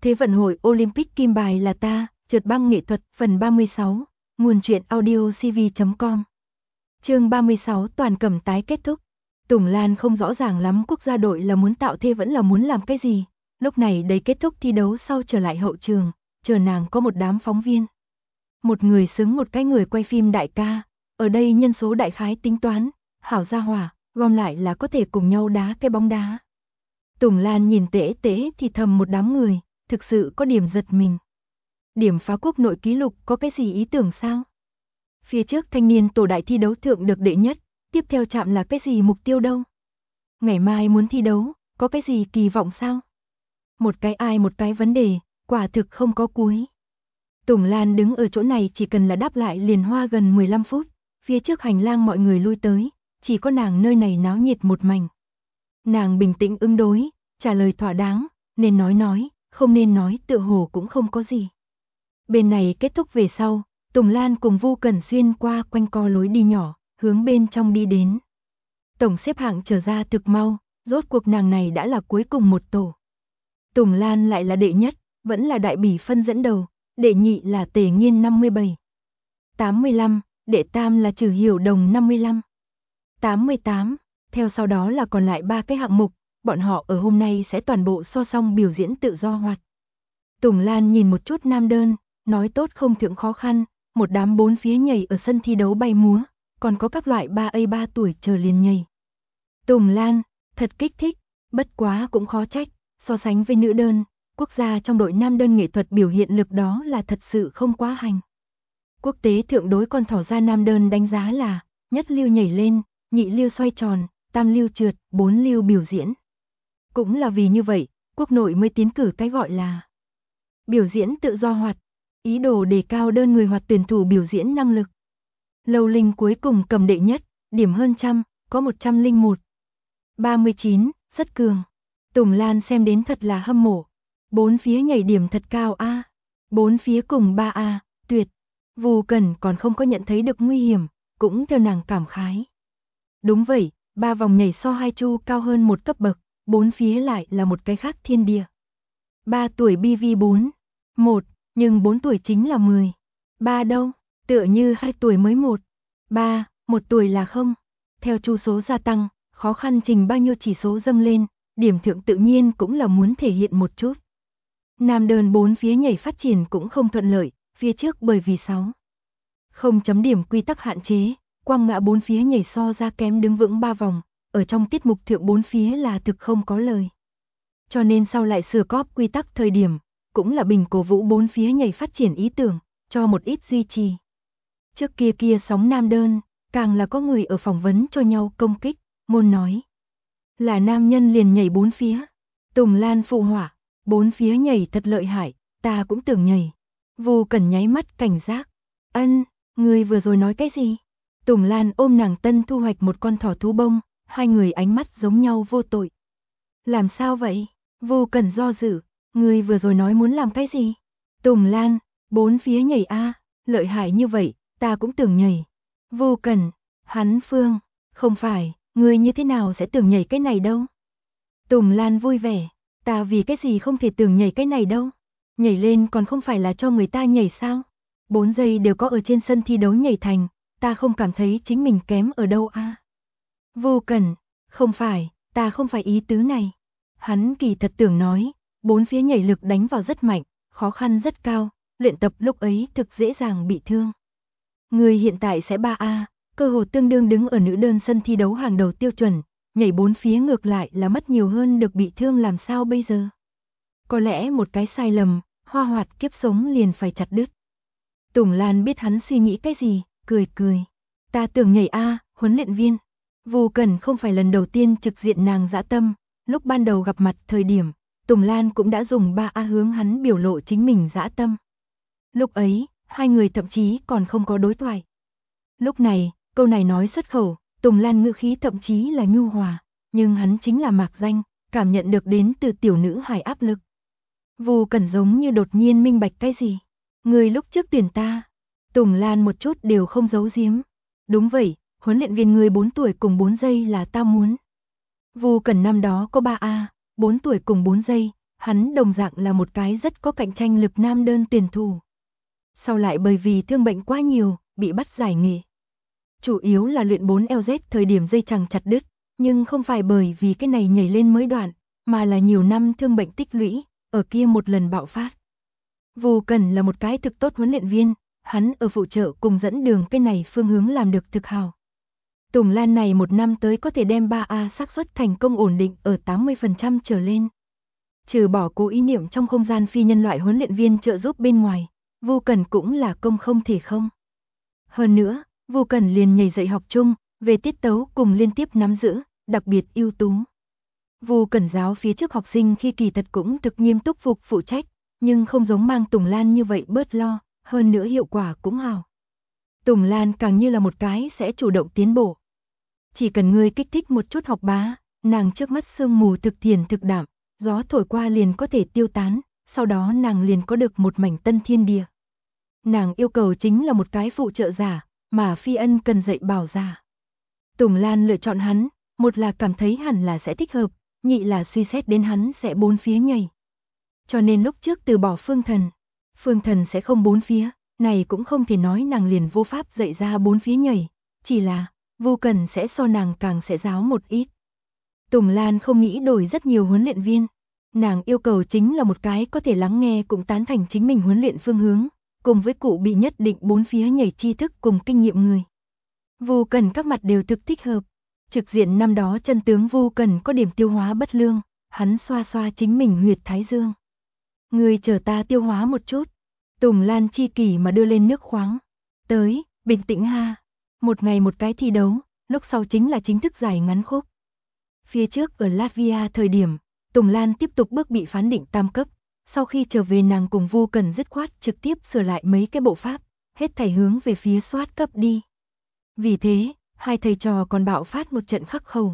Thế vận hội Olympic kim bài là ta, trượt băng nghệ thuật, phần 36, nguồn truyện audio cv.com. Chương 36 toàn cầm tái kết thúc. Tùng Lan không rõ ràng lắm quốc gia đội là muốn tạo thế vẫn là muốn làm cái gì. Lúc này đầy kết thúc thi đấu sau trở lại hậu trường, chờ nàng có một đám phóng viên. Một người xứng một cái người quay phim đại ca, ở đây nhân số đại khái tính toán, hảo gia hỏa, gom lại là có thể cùng nhau đá cái bóng đá. Tùng Lan nhìn tễ thì thầm một đám người, thực sự có điểm giật mình. Điểm phá quốc nội kỷ lục có cái gì ý tưởng sao? Phía trước thanh niên tổ đại thi đấu thượng được đệ nhất, tiếp theo chạm là cái gì mục tiêu đâu? Ngày mai muốn thi đấu, có cái gì kỳ vọng sao? Một cái ai một cái vấn đề, quả thực không có cuối. Tùng Lan đứng ở chỗ này chỉ cần là đáp lại liền hoa gần 15 phút, phía trước hành lang mọi người lui tới, chỉ có nàng nơi này náo nhiệt một mảnh. Nàng bình tĩnh ứng đối, trả lời thỏa đáng, nên nói, không nên nói tựa hồ cũng không có gì. Bên này kết thúc về sau, Tùng Lan cùng Vu Cẩn xuyên qua quanh co lối đi nhỏ, hướng bên trong đi đến. Tổng xếp hạng trở ra thực mau, rốt cuộc nàng này đã là cuối cùng một tổ. Tùng Lan lại là đệ nhất, vẫn là đại bỉ phân dẫn đầu, đệ nhị là Tề Nghiên 57. 85, đệ tam là Trừ Hiểu Đồng 55. 88, theo sau đó là còn lại 3 cái hạng mục, bọn họ ở hôm nay sẽ toàn bộ so song biểu diễn tự do hoạt. Tùng Lan nhìn một chút nam đơn, nói tốt không thượng khó khăn, một đám bốn phía nhảy ở sân thi đấu bay múa, còn có các loại 3A3 tuổi chờ liền nhảy. Tùng Lan, thật kích thích, bất quá cũng khó trách, so sánh với nữ đơn, quốc gia trong đội nam đơn nghệ thuật biểu hiện lực đó là thật sự không quá hành. Quốc tế thượng đối con thỏ ra nam đơn đánh giá là, nhất lưu nhảy lên, nhị lưu xoay tròn, tam lưu trượt, 4 lưu biểu diễn. Cũng là vì như vậy, quốc nội mới tiến cử cái gọi là biểu diễn tự do hoạt, ý đồ đề cao đơn người hoạt tuyển thủ biểu diễn năng lực. Lâu Linh cuối cùng cầm đệ nhất, điểm hơn trăm, có 101. 39, rất cường. Tùng Lan xem đến thật là hâm mộ. Bốn phía nhảy điểm thật cao a. Bốn phía cùng 3A, tuyệt. Vu Cẩn còn không có nhận thấy được nguy hiểm, cũng theo nàng cảm khái. Đúng vậy, 3 vòng nhảy so 2 chu cao hơn một cấp bậc, bốn phía lại là một cái khác thiên địa. 3 tuổi BV4, 1, nhưng 4 tuổi chính là 10. 3 đâu, tựa như 2 tuổi mới 1. 3, 1 tuổi là không. Theo chu số gia tăng, khó khăn trình bao nhiêu chỉ số dâng lên, điểm thượng tự nhiên cũng là muốn thể hiện một chút. Nam đơn bốn phía nhảy phát triển cũng không thuận lợi, phía trước bởi vì 6. Không chấm điểm quy tắc hạn chế, quang ngã bốn phía nhảy so ra kém đứng vững 3 vòng, ở trong tiết mục thượng bốn phía là thực không có lời. Cho nên sau lại sửa cóp quy tắc thời điểm, cũng là bình cổ vũ bốn phía nhảy phát triển ý tưởng, cho một ít duy trì. Trước kia sóng nam đơn, càng là có người ở phỏng vấn cho nhau công kích, môn nói. Là nam nhân liền nhảy bốn phía. Tùng Lan phụ họa, bốn phía nhảy thật lợi hại, ta cũng tưởng nhảy. Vu Cẩn nháy mắt cảnh giác. Ân, người vừa rồi nói cái gì? Tùng Lan ôm nàng tân thu hoạch một con thỏ thú bông, hai người ánh mắt giống nhau vô tội. Làm sao vậy? Vu Cẩn do dự, người vừa rồi nói muốn làm cái gì? Tùng Lan, bốn phía nhảy a, lợi hại như vậy, ta cũng tưởng nhảy. Vu Cẩn, hắn Phương, không phải, người như thế nào sẽ tưởng nhảy cái này đâu? Tùng Lan vui vẻ, ta vì cái gì không thể tưởng nhảy cái này đâu? Nhảy lên còn không phải là cho người ta nhảy sao? 4 giây đều có ở trên sân thi đấu nhảy thành, ta không cảm thấy chính mình kém ở đâu a. Vu Cẩn, không phải, ta không phải ý tứ này. Hắn kỳ thật tưởng nói, bốn phía nhảy lực đánh vào rất mạnh, khó khăn rất cao, luyện tập lúc ấy thực dễ dàng bị thương. Người hiện tại sẽ 3A, cơ hồ tương đương đứng ở nữ đơn sân thi đấu hàng đầu tiêu chuẩn, nhảy bốn phía ngược lại là mất nhiều hơn được bị thương làm sao bây giờ. Có lẽ một cái sai lầm, hoa hoạt kiếp sống liền phải chặt đứt. Tùng Lan biết hắn suy nghĩ cái gì, cười. Ta tưởng nhảy a, huấn luyện viên. Vu Cẩn không phải lần đầu tiên trực diện nàng dã tâm, lúc ban đầu gặp mặt thời điểm, Tùng Lan cũng đã dùng 3A hướng hắn biểu lộ chính mình dã tâm. Lúc ấy, hai người thậm chí còn không có đối thoại. Lúc này, câu này nói xuất khẩu, Tùng Lan ngữ khí thậm chí là nhu hòa, nhưng hắn chính là mạc danh, cảm nhận được đến từ tiểu nữ hài áp lực. Vu Cẩn giống như đột nhiên minh bạch cái gì. Người lúc trước tuyển ta. Tùng Lan một chút đều không giấu giếm. Đúng vậy, huấn luyện viên người 4 tuổi cùng 4 giây là ta muốn. Vu Cẩn năm đó có 3A, 4 tuổi cùng 4 giây, hắn đồng dạng là một cái rất có cạnh tranh lực nam đơn tuyển thủ. Sau lại bởi vì thương bệnh quá nhiều, bị bắt giải nghệ. Chủ yếu là luyện 4LZ thời điểm dây chằng chặt đứt, nhưng không phải bởi vì cái này nhảy lên mới đoạn, mà là nhiều năm thương bệnh tích lũy, ở kia một lần bạo phát. Vu Cẩn là một cái thực tốt huấn luyện viên, hắn ở phụ trợ cùng dẫn đường cái này phương hướng làm được thực hào. Tùng Lan này một năm tới có thể đem 3A xác suất thành công ổn định ở 80% trở lên. Trừ bỏ cố ý niệm trong không gian phi nhân loại huấn luyện viên trợ giúp bên ngoài, Vu Cẩn cũng là công không thể không. Hơn nữa, Vu Cẩn liền nhảy dạy học chung, về tiết tấu cùng liên tiếp nắm giữ, đặc biệt ưu tú. Vu Cẩn giáo phía trước học sinh khi kỳ thật cũng thực nghiêm túc phụ trách, nhưng không giống mang Tùng Lan như vậy bớt lo, hơn nữa hiệu quả cũng hào. Tùng Lan càng như là một cái sẽ chủ động tiến bộ. Chỉ cần ngươi kích thích một chút học bá, nàng trước mắt sương mù thực thiền thực đảm, gió thổi qua liền có thể tiêu tán, sau đó nàng liền có được một mảnh tân thiên địa. Nàng yêu cầu chính là một cái phụ trợ giả, mà Phi Ân cần dạy bảo giả. Tùng Lan lựa chọn hắn, một là cảm thấy hẳn là sẽ thích hợp, nhị là suy xét đến hắn sẽ bốn phía nhảy. Cho nên lúc trước từ bỏ Phương Thần sẽ không bốn phía, này cũng không thể nói nàng liền vô pháp dạy ra bốn phía nhảy, chỉ là Vu Cẩn sẽ so nàng càng sẽ giáo một ít. Tùng Lan không nghĩ đổi rất nhiều huấn luyện viên, nàng yêu cầu chính là một cái có thể lắng nghe cũng tán thành chính mình huấn luyện phương hướng, cùng với cụ bị nhất định bốn phía nhảy tri thức cùng kinh nghiệm người. Vu Cẩn các mặt đều thực thích hợp. Trực diện năm đó chân tướng Vu Cẩn có điểm tiêu hóa bất lương, hắn xoa xoa chính mình huyệt thái dương. Người chờ ta tiêu hóa một chút. Tùng Lan chi kỷ mà đưa lên nước khoáng. Tới, bình tĩnh ha. Một ngày một cái thi đấu, lúc sau chính là chính thức giải ngắn khúc. Phía trước ở Latvia thời điểm, Tùng Lan tiếp tục bước bị phán định tam cấp. Sau khi trở về nàng cùng Vu Cẩn dứt khoát trực tiếp sửa lại mấy cái bộ pháp, hết thảy hướng về phía soát cấp đi. Vì thế, hai thầy trò còn bạo phát một trận khắc khẩu.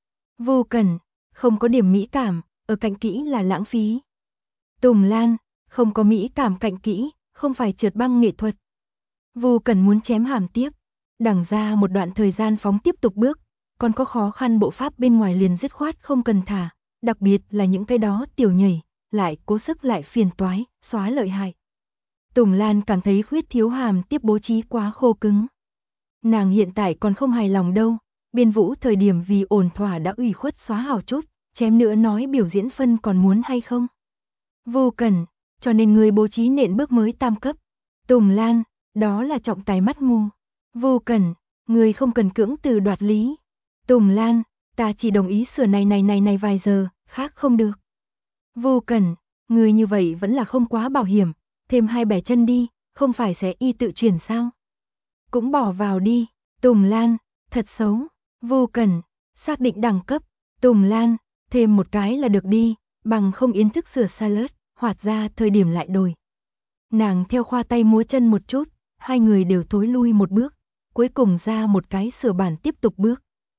Vu Cẩn, không có điểm mỹ cảm, ở cạnh kỹ là lãng phí. Tùng Lan, không có mỹ cảm cạnh kỹ, không phải trượt băng nghệ thuật. Vu Cẩn muốn chém hàm tiếp, đằng ra một đoạn thời gian phóng tiếp tục bước, còn có khó khăn bộ pháp bên ngoài liền dứt khoát không cần thả, đặc biệt là những cái đó tiểu nhảy, lại cố sức lại phiền toái, xóa lợi hại. Tùng Lan cảm thấy khuyết thiếu hàm tiếp bố trí quá khô cứng. Nàng hiện tại còn không hài lòng đâu, biên vũ thời điểm vì ổn thỏa đã ủy khuất xóa hào chút, chém nữa nói biểu diễn phân còn muốn hay không. Vô cần, cho nên người bố trí nện bước mới tam cấp. Tùng Lan, đó là trọng tài mắt mù. Vô cần, người không cần cưỡng từ đoạt lý. Tùng Lan, ta chỉ đồng ý sửa này vài giờ, khác không được. Vô cần, người như vậy vẫn là không quá bảo hiểm, thêm hai bẻ chân đi, không phải sẽ y tự chuyển sao. Cũng bỏ vào đi, Tùng Lan, thật xấu, Vô cần, xác định đẳng cấp, Tùng Lan, thêm một cái là được đi, bằng không yến thức sửa salad, hoạt ra thời điểm lại đổi. Nàng theo khoa tay múa chân một chút, hai người đều thối lui một bước, cuối cùng ra một cái sửa bản tiếp tục bước.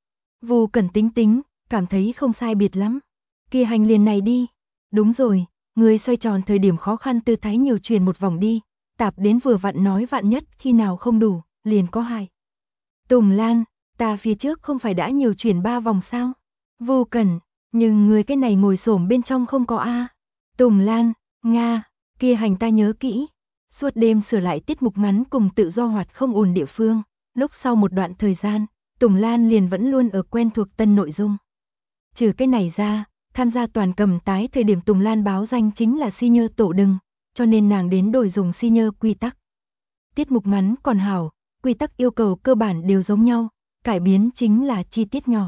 Vô cần tính, cảm thấy không sai biệt lắm. Kia hành liền này đi. Đúng rồi, người xoay tròn thời điểm khó khăn tư thái nhiều chuyển một vòng đi, tạp đến vừa vặn nói vạn nhất khi nào không đủ, liền có hại. Tùng Lan, ta phía trước không phải đã nhiều chuyển 3 vòng sao? Vô cần, nhưng người cái này ngồi xổm bên trong không có a. Tùng Lan, Nga, kia hành ta nhớ kỹ. Suốt đêm sửa lại tiết mục ngắn cùng tự do hoạt không ổn địa phương, lúc sau một đoạn thời gian, Tùng Lan liền vẫn luôn ở quen thuộc tân nội dung. Trừ cái này ra, tham gia toàn cầm tái thời điểm Tùng Lan báo danh chính là senior tổ đừng, cho nên nàng đến đổi dùng senior quy tắc. Tiết mục ngắn còn hảo, quy tắc yêu cầu cơ bản đều giống nhau, cải biến chính là chi tiết nhỏ.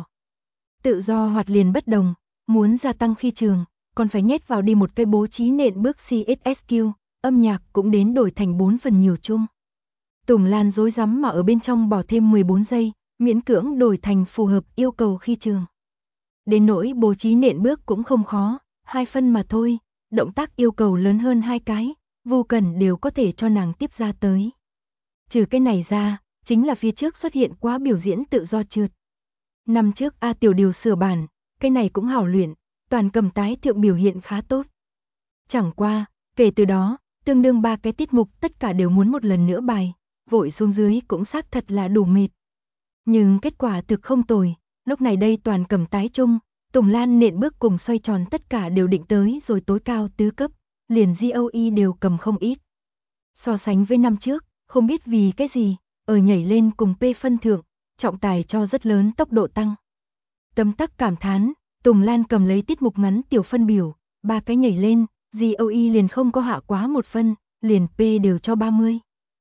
Tự do hoạt liền bất đồng, muốn gia tăng khi trường, còn phải nhét vào đi một cây bố trí nện bước CSSQ, âm nhạc cũng đến đổi thành 4 phần nhiều chung. Tùng Lan rối rắm mà ở bên trong bỏ thêm 14 giây, miễn cưỡng đổi thành phù hợp yêu cầu khi trường. Đến nỗi bố trí nện bước cũng không khó, 2 phân mà thôi, động tác yêu cầu lớn hơn 2 cái, Vô cần đều có thể cho nàng tiếp ra tới. Trừ cái này ra, chính là phía trước xuất hiện quá biểu diễn tự do trượt. Năm trước A Tiểu Điều sửa bản, cái này cũng hảo luyện, toàn cầm tái thượng biểu hiện khá tốt. Chẳng qua, kể từ đó, tương đương 3 cái tiết mục tất cả đều muốn một lần nữa bài, vội xuống dưới cũng xác thật là đủ mệt. Nhưng kết quả thực không tồi, lúc này đây toàn cầm tái chung, Tùng Lan nện bước cùng xoay tròn tất cả đều định tới rồi tối cao tứ cấp, liền GOE đều cầm không ít. So sánh với năm trước, không biết vì cái gì, ở nhảy lên cùng P phân thượng, trọng tài cho rất lớn tốc độ tăng. Tấm tắc cảm thán, Tùng Lan cầm lấy tiết mục ngắn tiểu phân biểu, 3 cái nhảy lên, GOE liền không có hạ quá 1 phân, liền P đều cho 30.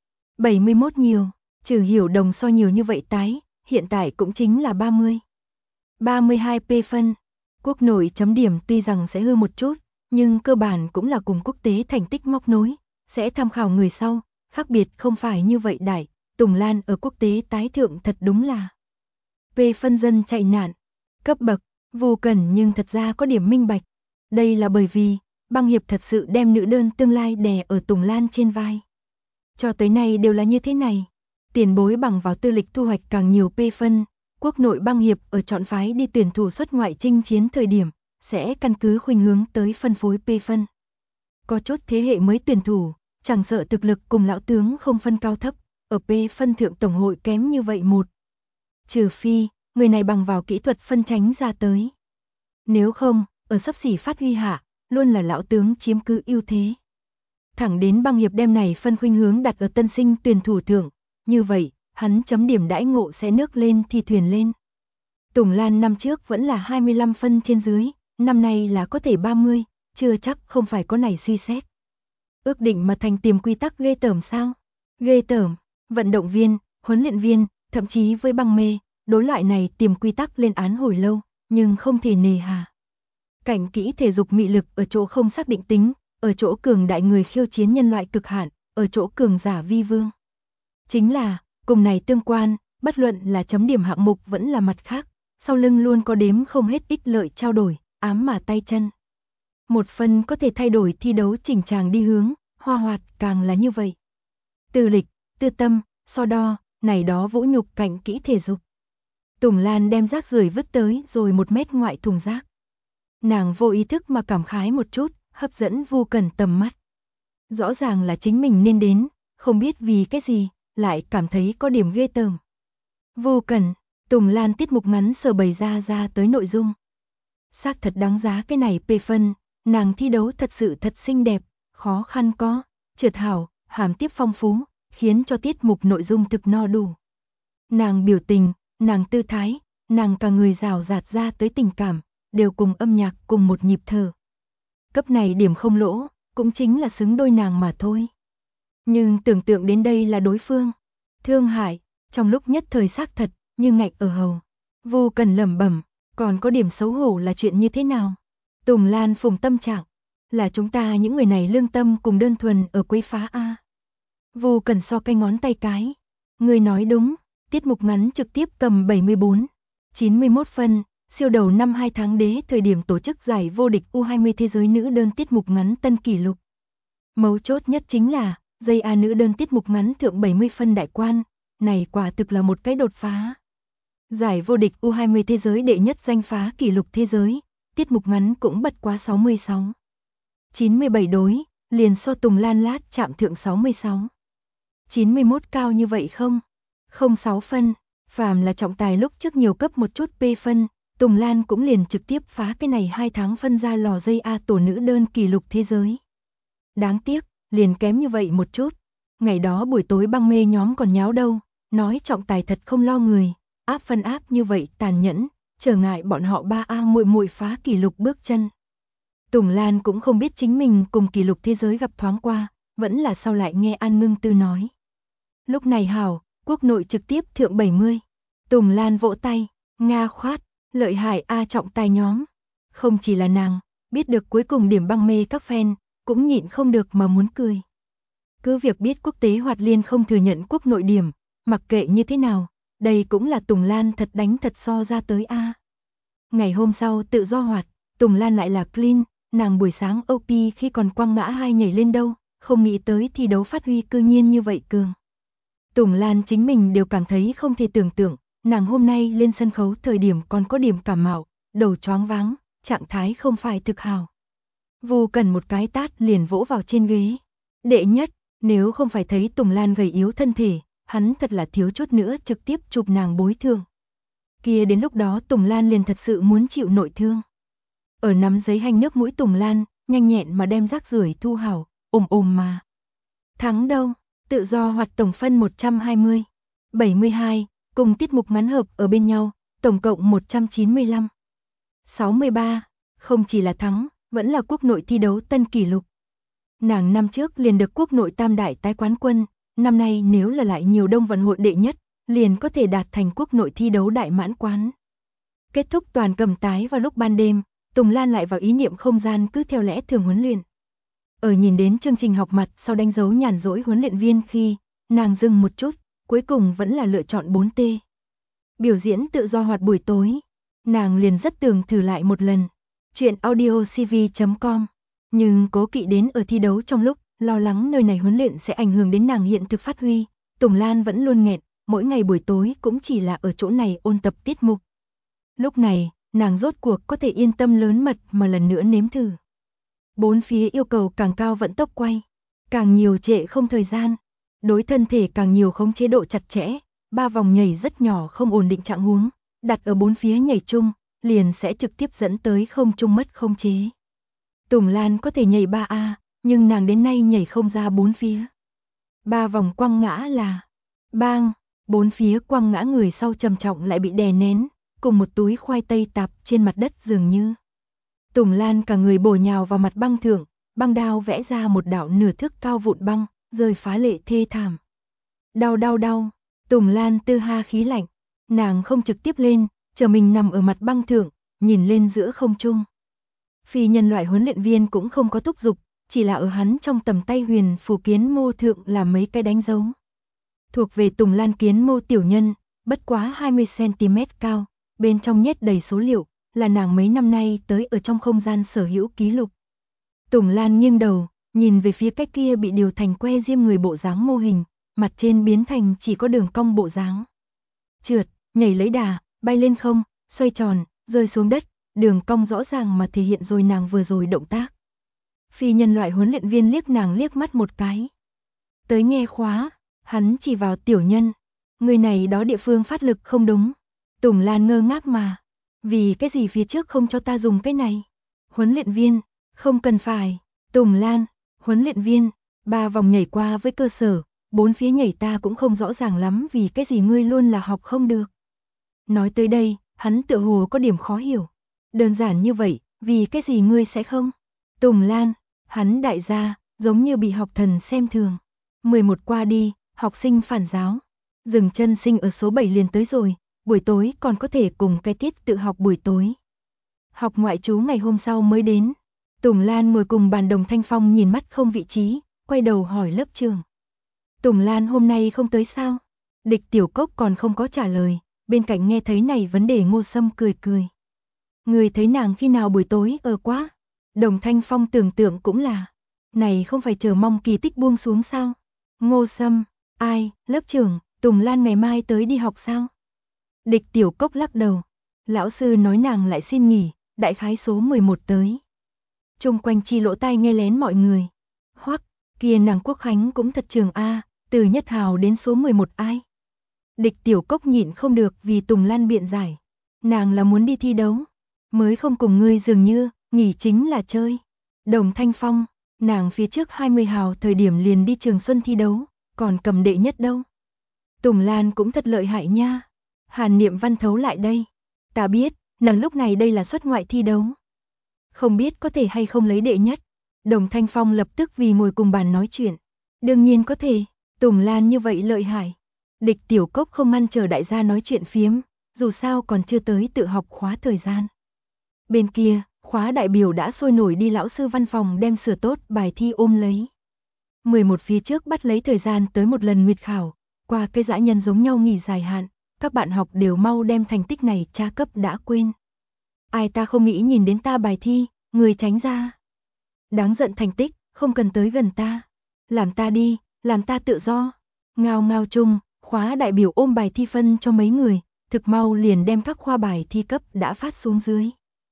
71 nhiều, trừ hiểu đồng so nhiều như vậy tái, hiện tại cũng chính là 30. 32 P phân. Quốc nội chấm điểm tuy rằng sẽ hư một chút, nhưng cơ bản cũng là cùng quốc tế thành tích móc nối, sẽ tham khảo người sau, khác biệt không phải như vậy đại, Tùng Lan ở quốc tế tái thượng thật đúng là P phân dân chạy nạn, cấp bậc, vô cần nhưng thật ra có điểm minh bạch. Đây là bởi vì, băng hiệp thật sự đem nữ đơn tương lai đè ở Tùng Lan trên vai. Cho tới nay đều là như thế này, tiền bối bằng vào tư lịch thu hoạch càng nhiều P phân, quốc nội băng hiệp ở chọn phái đi tuyển thủ xuất ngoại chinh chiến thời điểm, sẽ căn cứ khuynh hướng tới phân phối P phân. Có chốt thế hệ mới tuyển thủ, chẳng sợ thực lực cùng lão tướng không phân cao thấp, ở P phân thượng tổng hội kém như vậy một. Trừ phi, người này bằng vào kỹ thuật phân tránh ra tới. Nếu không, ở xấp xỉ phát huy hạ, luôn là lão tướng chiếm cứ ưu thế. Thẳng đến băng hiệp đem này phân khuynh hướng đặt ở tân sinh tuyển thủ thượng, như vậy, hắn chấm điểm đãi ngộ sẽ nước lên thì thuyền lên. Tùng Lan năm trước vẫn là 25 phân trên dưới, năm nay là có thể 30, chưa chắc không phải có này suy xét. Ước định mà thành tiềm quy tắc ghê tởm sao? Ghê tởm, vận động viên, huấn luyện viên, thậm chí với băng mê, đối loại này tiềm quy tắc lên án hồi lâu, nhưng không thể nề hà. Cảnh kỹ thể dục mị lực ở chỗ không xác định tính, ở chỗ cường đại người khiêu chiến nhân loại cực hạn, ở chỗ cường giả vi vương. Chính là, cùng này tương quan, bất luận là chấm điểm hạng mục vẫn là mặt khác, sau lưng luôn có đếm không hết ích lợi trao đổi, ám mà tay chân. Một phần có thể thay đổi thi đấu chỉnh tràng đi hướng, hoa hoạt càng là như vậy. Tư lịch, tư tâm, so đo, này đó vũ nhục cảnh kỹ thể dục. Tùng Lan đem rác rưởi vứt tới rồi 1 mét ngoại thùng rác. Nàng vô ý thức mà cảm khái một chút, hấp dẫn Vu Cần tầm mắt. Rõ ràng là chính mình nên đến, không biết vì cái gì, lại cảm thấy có điểm ghê tởm. Vu Cần, Tùng Lan tiết mục ngắn sở bày ra tới nội dung. Xác thật đáng giá cái này P phân, nàng thi đấu thật sự thật xinh đẹp, khó khăn có, trượt hảo, hàm tiếp phong phú, khiến cho tiết mục nội dung thực no đủ. Nàng biểu tình, nàng tư thái, nàng cả người rào rạt ra tới tình cảm, đều cùng âm nhạc cùng một nhịp thở. Cấp này điểm không lỗ, cũng chính là xứng đôi nàng mà thôi. Nhưng tưởng tượng đến đây là đối phương. Thương hại, trong lúc nhất thời xác thật, như ngạch ở hầu. Vu Cần lẩm bẩm, còn có điểm xấu hổ là chuyện như thế nào? Tùng Lan phùng tâm trạng, là chúng ta những người này lương tâm cùng đơn thuần ở quấy phá a. Vu Cần so cái ngón tay cái. Người nói đúng, tiết mục ngắn trực tiếp cầm 74, 91 phân, siêu đầu năm 2 tháng đế thời điểm tổ chức giải vô địch U20 thế giới nữ đơn tiết mục ngắn tân kỷ lục. Mấu chốt nhất chính là, dây A nữ đơn tiết mục ngắn thượng 70 phân đại quan, này quả thực là một cái đột phá. Giải vô địch U20 thế giới đệ nhất danh phá kỷ lục thế giới, tiết mục ngắn cũng bật quá 66. 97 đối, liền so Tùng Lan lát chạm thượng 66. 91 cao như vậy không? 06 phân, phàm là trọng tài lúc trước nhiều cấp một chút P phân, Tùng Lan cũng liền trực tiếp phá cái này 2 tháng phân ra lò dây A tổ nữ đơn kỷ lục thế giới. Đáng tiếc, liền kém như vậy một chút. Ngày đó buổi tối băng mê nhóm còn nháo đâu, nói trọng tài thật không lo người, áp phân áp như vậy tàn nhẫn, trở ngại bọn họ 3A muội muội phá kỷ lục bước chân. Tùng Lan cũng không biết chính mình cùng kỷ lục thế giới gặp thoáng qua, vẫn là sau lại nghe An Ngưng Tư nói. Lúc này hảo, quốc nội trực tiếp thượng 70. Tùng Lan vỗ tay, Nga khoát, lợi hại A trọng tài nhóm. Không chỉ là nàng, biết được cuối cùng điểm băng mê các fan, cũng nhịn không được mà muốn cười. Cứ việc biết quốc tế hoạt liên không thừa nhận quốc nội điểm, mặc kệ như thế nào, đây cũng là Tùng Lan thật đánh thật so ra tới A. Ngày hôm sau tự do hoạt, Tùng Lan lại là clean, nàng buổi sáng OP khi còn quăng ngã 2 nhảy lên đâu, không nghĩ tới thi đấu phát huy cư nhiên như vậy cường. Tùng Lan chính mình đều cảm thấy không thể tưởng tượng, nàng hôm nay lên sân khấu thời điểm còn có điểm cảm mạo, đầu choáng váng, trạng thái không phải thực hào. Vu Cần một cái tát liền vỗ vào trên ghế. Đệ nhất, nếu không phải thấy Tùng Lan gầy yếu thân thể, hắn thật là thiếu chút nữa trực tiếp chụp nàng bối thương. Kia đến lúc đó Tùng Lan liền thật sự muốn chịu nội thương. Ở nắm giấy hành nước mũi Tùng Lan, nhanh nhẹn mà đem rác rưởi thu hảo, mà. Thắng đâu, tự do hoạt tổng phân 120, 72, cùng tiết mục ngắn hợp ở bên nhau, tổng cộng 195. 63, không chỉ là thắng, vẫn là quốc nội thi đấu tân kỷ lục. Nàng năm trước liền được quốc nội tam đại tái quán quân, năm nay nếu là lại nhiều đông vận hội đệ nhất, liền có thể đạt thành quốc nội thi đấu đại mãn quán. Kết thúc toàn cầm tái vào lúc ban đêm, Tùng Lan lại vào ý niệm không gian cứ theo lẽ thường huấn luyện. Ở nhìn đến chương trình học mặt sau đánh dấu nhàn rỗi huấn luyện viên khi, nàng dừng một chút, cuối cùng vẫn là lựa chọn 4T. Biểu diễn tự do hoạt buổi tối, nàng liền rất tưởng thử lại một lần. Chuyện audiocv.com, nhưng cố kỵ đến ở thi đấu trong lúc, lo lắng nơi này huấn luyện sẽ ảnh hưởng đến nàng hiện thực phát huy, Tùng Lan vẫn luôn nghẹn, mỗi ngày buổi tối cũng chỉ là ở chỗ này ôn tập tiết mục. Lúc này, nàng rốt cuộc có thể yên tâm lớn mật mà lần nữa nếm thử. Bốn phía yêu cầu càng cao vận tốc quay, càng nhiều trệ không thời gian, đối thân thể càng nhiều khống chế độ chặt chẽ, 3 vòng nhảy rất nhỏ không ổn định trạng huống, đặt ở bốn phía nhảy chung, liền sẽ trực tiếp dẫn tới không trung mất khống chế. Tùng Lan có thể nhảy 3A, nhưng nàng đến nay nhảy không ra bốn phía. 3 vòng quăng ngã là bang, bốn phía quăng ngã người sau trầm trọng lại bị đè nén, cùng một túi khoai tây tạp trên mặt đất dường như. Tùng Lan cả người bổ nhào vào mặt băng thượng, băng đao vẽ ra một đạo nửa thước cao vụn băng, rơi phá lệ thê thảm. Đau đau đau, Tùng Lan tư ha khí lạnh, nàng không trực tiếp lên, chờ mình nằm ở mặt băng thượng, nhìn lên giữa không trung. Phi nhân loại huấn luyện viên cũng không có thúc giục, chỉ là ở hắn trong tầm tay huyền phù kiến mô thượng là mấy cái đánh dấu. Thuộc về Tùng Lan kiến mô tiểu nhân, bất quá 20cm cao, bên trong nhét đầy số liệu, là nàng mấy năm nay tới ở trong không gian sở hữu ký lục. Tùng Lan nghiêng đầu, nhìn về phía cái kia bị điều thành que diêm người bộ dáng mô hình, mặt trên biến thành chỉ có đường cong bộ dáng. Trượt, nhảy lấy đà, bay lên không, xoay tròn, rơi xuống đất, đường cong rõ ràng mà thể hiện rồi nàng vừa rồi động tác. Phi nhân loại huấn luyện viên liếc nàng liếc mắt một cái. Tới nghe khóa, hắn chỉ vào tiểu nhân. Người này đó địa phương phát lực không đúng. Tùng Lan ngơ ngác mà. Vì cái gì phía trước không cho ta dùng cái này? Huấn luyện viên, không cần phải. Tùng Lan, huấn luyện viên, 3 vòng nhảy qua với cơ sở, 4 phía nhảy ta cũng không rõ ràng lắm vì cái gì ngươi luôn là học không được. Nói tới đây, hắn tựa hồ có điểm khó hiểu. Đơn giản như vậy, vì cái gì ngươi sẽ không? Tùng Lan, hắn đại gia, giống như bị học thần xem thường. 11 qua đi, học sinh phản giáo. Dừng chân sinh ở số 7 liền tới rồi, buổi tối còn có thể cùng cái tiết tự học buổi tối. Học ngoại trú ngày hôm sau mới đến. Tùng Lan ngồi cùng bàn Đồng Thanh Phong nhìn mắt không vị trí, quay đầu hỏi lớp trưởng. Tùng Lan hôm nay không tới sao? Địch Tiểu Cốc còn không có trả lời, bên cạnh nghe thấy này vấn đề Ngô Sâm cười cười. Người thấy nàng khi nào buổi tối quá? Đồng Thanh Phong tưởng tượng cũng là, này không phải chờ mong kỳ tích buông xuống sao? Ngô Sâm, ai, lớp trưởng, Tùng Lan ngày mai tới đi học sao? Địch Tiểu Cốc lắc đầu, lão sư nói nàng lại xin nghỉ, đại khái số 11 tới. Chung quanh chi lỗ tai nghe lén mọi người. Hoắc, kia nàng Quốc Khánh cũng thật trường a, từ Nhất Hào đến số 11 ai? Địch Tiểu Cốc nhịn không được vì Tùng Lan biện giải. Nàng là muốn đi thi đấu, mới không cùng ngươi dường như, nghỉ chính là chơi. Đồng Thanh Phong, nàng phía trước 20 hào thời điểm liền đi Trường Xuân thi đấu, còn cầm đệ nhất đâu. Tùng Lan cũng thật lợi hại nha. Hàn Niệm Văn thấu lại đây. Ta biết, nàng lúc này đây là xuất ngoại thi đấu. Không biết có thể hay không lấy đệ nhất. Đồng Thanh Phong lập tức vì ngồi cùng bàn nói chuyện. Đương nhiên có thể, Tùng Lan như vậy lợi hại. Địch Tiểu Cốc không ngăn chờ đại gia nói chuyện phiếm, dù sao còn chưa tới tự học khóa thời gian. Bên kia, khóa đại biểu đã sôi nổi đi lão sư văn phòng đem sửa tốt bài thi ôm lấy. 11 phía trước bắt lấy thời gian tới một lần nguyệt khảo, qua cái dã nhân giống nhau nghỉ dài hạn, các bạn học đều mau đem thành tích này tra cấp đã quên. Ai ta không nghĩ nhìn đến ta bài thi, người tránh ra. Đáng giận thành tích, không cần tới gần ta. Làm ta đi, làm ta tự do. Ngao ngao chung, khóa đại biểu ôm bài thi phân cho mấy người, thực mau liền đem các khoa bài thi cấp đã phát xuống dưới.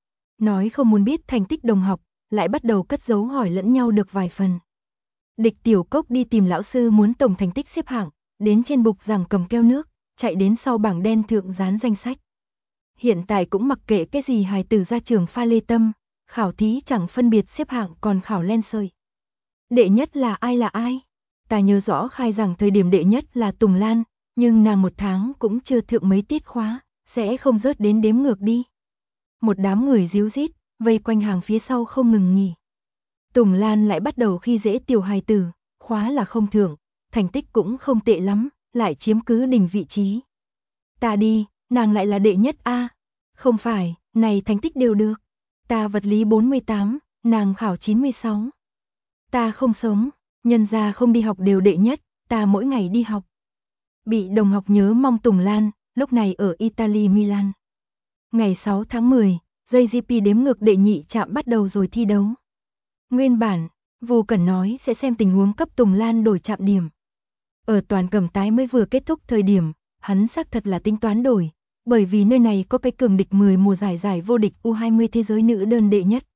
Nói không muốn biết thành tích đồng học, lại bắt đầu cất giấu hỏi lẫn nhau được vài phần. Địch Tiểu Cốc đi tìm lão sư muốn tổng thành tích xếp hạng, đến trên bục giảng cầm keo nước, chạy đến sau bảng đen thượng dán danh sách. Hiện tại cũng mặc kệ cái gì hài tử ra trường pha lê tâm, khảo thí chẳng phân biệt xếp hạng còn khảo len sợi. Đệ nhất là ai? Ta nhớ rõ khai giảng thời điểm đệ nhất là Tùng Lan, nhưng nàng một tháng cũng chưa thượng mấy tiết khóa, sẽ không rớt đến đếm ngược đi. Một đám người ríu rít, vây quanh hàng phía sau không ngừng nghỉ. Tùng Lan lại bắt đầu khi dễ tiểu hài tử, khóa là không thưởng, thành tích cũng không tệ lắm, lại chiếm cứ đỉnh vị trí. Ta đi, nàng lại là đệ nhất a. Không phải, này thành tích đều được. Ta vật lý 48, nàng khảo 96. Ta không sống, nhân gia không đi học đều đệ nhất, ta mỗi ngày đi học. Bị đồng học nhớ mong Tùng Lan, lúc này ở Italy Milan. Ngày 6 tháng 10, JGP đếm ngược đệ nhị chạm bắt đầu rồi thi đấu. Nguyên bản, Vu Cẩn nói sẽ xem tình huống cấp Tùng Lan đổi chạm điểm. Ở toàn cầm tái mới vừa kết thúc thời điểm, hắn xác thật là tính toán đổi, bởi vì nơi này có cái cường địch 10 mùa giải vô địch U20 thế giới nữ đơn đệ nhất.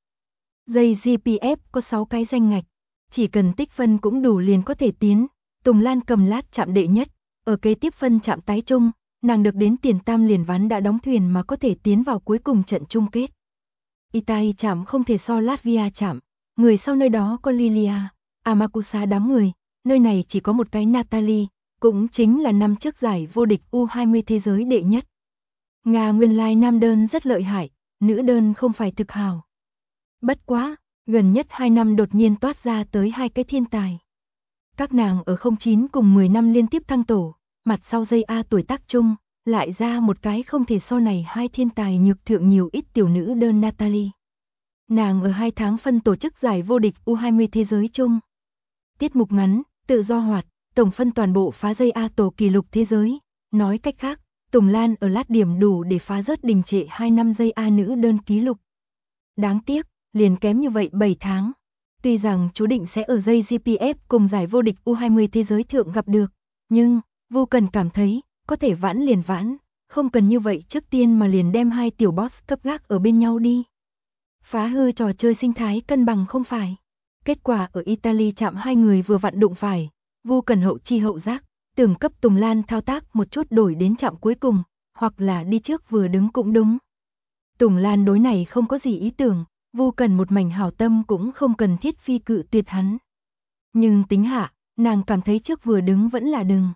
JGPF có 6 cái danh ngạch, chỉ cần tích phân cũng đủ liền có thể tiến. Tùng Lan cầm lát chạm đệ nhất, ở kế tiếp phân chạm tái chung, nàng được đến tiền tam liền ván đã đóng thuyền mà có thể tiến vào cuối cùng trận chung kết. Italy chạm không thể so Latvia chạm, người sau nơi đó có Lilia, Amakusa đám người, nơi này chỉ có một cái Natalie, cũng chính là năm trước giải vô địch U20 thế giới đệ nhất. Nga nguyên lai nam đơn rất lợi hại, nữ đơn không phải thực hào. Bất quá, gần nhất 2 năm đột nhiên toát ra tới 2 cái thiên tài. Các nàng ở 09 cùng 10 năm liên tiếp thăng tổ, mặt sau dây A tuổi tác chung, lại ra một cái không thể so này 2 thiên tài nhược thượng nhiều ít tiểu nữ đơn Natalie. Nàng ở 2 tháng phân tổ chức giải vô địch U20 thế giới chung. Tiết mục ngắn, tự do hoạt, tổng phân toàn bộ phá dây A tổ kỷ lục thế giới. Nói cách khác, Tùng Lan ở lát điểm đủ để phá rớt đình trệ 2 năm dây A nữ đơn ký lục. Đáng tiếc, liền kém như vậy 7 tháng. Tuy rằng chú định sẽ ở dây GPF cùng giải vô địch U20 thế giới thượng gặp được, nhưng Vu Cần cảm thấy có thể vãn liền vãn, không cần như vậy trước tiên mà liền đem 2 tiểu boss cấp gác ở bên nhau đi. Phá hư trò chơi sinh thái cân bằng không phải. Kết quả ở Italy chạm 2 người vừa vặn đụng phải, Vu Cần hậu chi hậu giác, tưởng cấp Tùng Lan thao tác một chút đổi đến chạm cuối cùng, hoặc là đi trước vừa đứng cũng đúng. Tùng Lan đối này không có gì ý tưởng, Vu Cần một mảnh hảo tâm cũng không cần thiết phi cự tuyệt hắn. Nhưng tính hạ, nàng cảm thấy trước vừa đứng vẫn là đừng.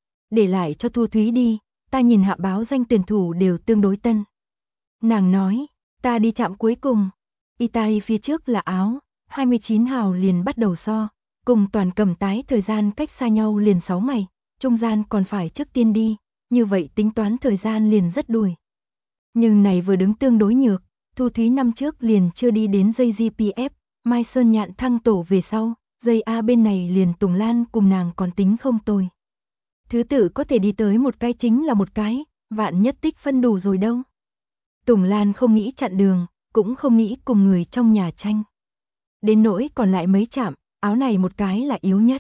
Để lại cho Thu Thúy đi, ta nhìn hạ báo danh tuyển thủ đều tương đối tân. Nàng nói, ta đi chạm cuối cùng. Italy phía trước là áo, 29 hào liền bắt đầu so, cùng toàn cầm tái thời gian cách xa nhau liền 6 ngày, trung gian còn phải trước tiên đi, như vậy tính toán thời gian liền rất đuổi. Nhưng này vừa đứng tương đối nhược, Thu Thúy năm trước liền chưa đi đến dây GPF, Mai Sơn Nhạn thăng tổ về sau, dây A bên này liền Tùng Lan cùng nàng còn tính không tồi. Thứ tự có thể đi tới một cái chính là một cái, vạn nhất tích phân đủ rồi đâu. Tùng Lan không nghĩ chặn đường, cũng không nghĩ cùng người trong nhà tranh. Đến nỗi còn lại mấy chạm, áo này một cái là yếu nhất.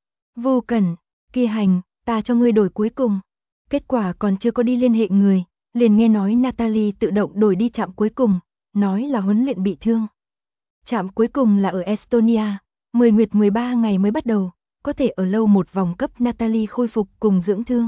Vô Cần, Kỳ Hành, ta cho ngươi đổi cuối cùng. Kết quả còn chưa có đi liên hệ người, liền nghe nói Natalie tự động đổi đi chạm cuối cùng, nói là huấn luyện bị thương. Chạm cuối cùng là ở Estonia, 10 nguyệt 13 ngày mới bắt đầu, có thể ở lâu một vòng cấp Natalie khôi phục cùng dưỡng thương.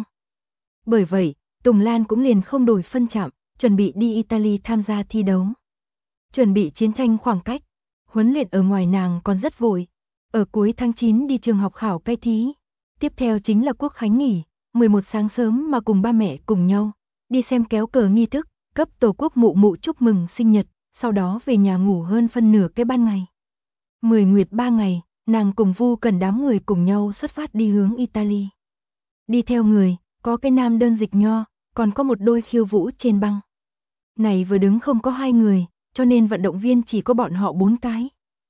Bởi vậy, Tùng Lan cũng liền không đổi phân chạm, chuẩn bị đi Italy tham gia thi đấu. Chuẩn bị chiến tranh khoảng cách, huấn luyện ở ngoài nàng còn rất vội. Ở cuối tháng 9 đi trường học khảo cai thí. Tiếp theo chính là quốc khánh nghỉ, 11 sáng sớm mà cùng ba mẹ cùng nhau, đi xem kéo cờ nghi thức, cấp tổ quốc mụ mụ chúc mừng sinh nhật, sau đó về nhà ngủ hơn phân nửa cái ban ngày. 10 nguyệt 3 ngày, nàng cùng Vu Cần đám người cùng nhau xuất phát đi hướng Italy. Đi theo người, có cái nam đơn dịch nho, còn có một đôi khiêu vũ trên băng. Này vừa đứng không có 2 người, cho nên vận động viên chỉ có bọn họ 4 cái.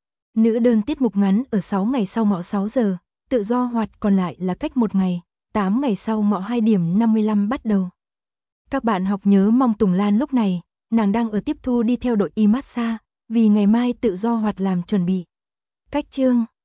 Nữ đơn tiết mục ngắn ở 6 ngày sau ngọ 6 giờ, tự do hoạt còn lại là cách 1 ngày, 8 ngày sau ngọ 2 điểm 55 bắt đầu. Các bạn học nhớ mong Tùng Lan lúc này, nàng đang ở tiếp thu đi theo đội y massage, vì ngày mai tự do hoạt làm chuẩn bị. Cách chương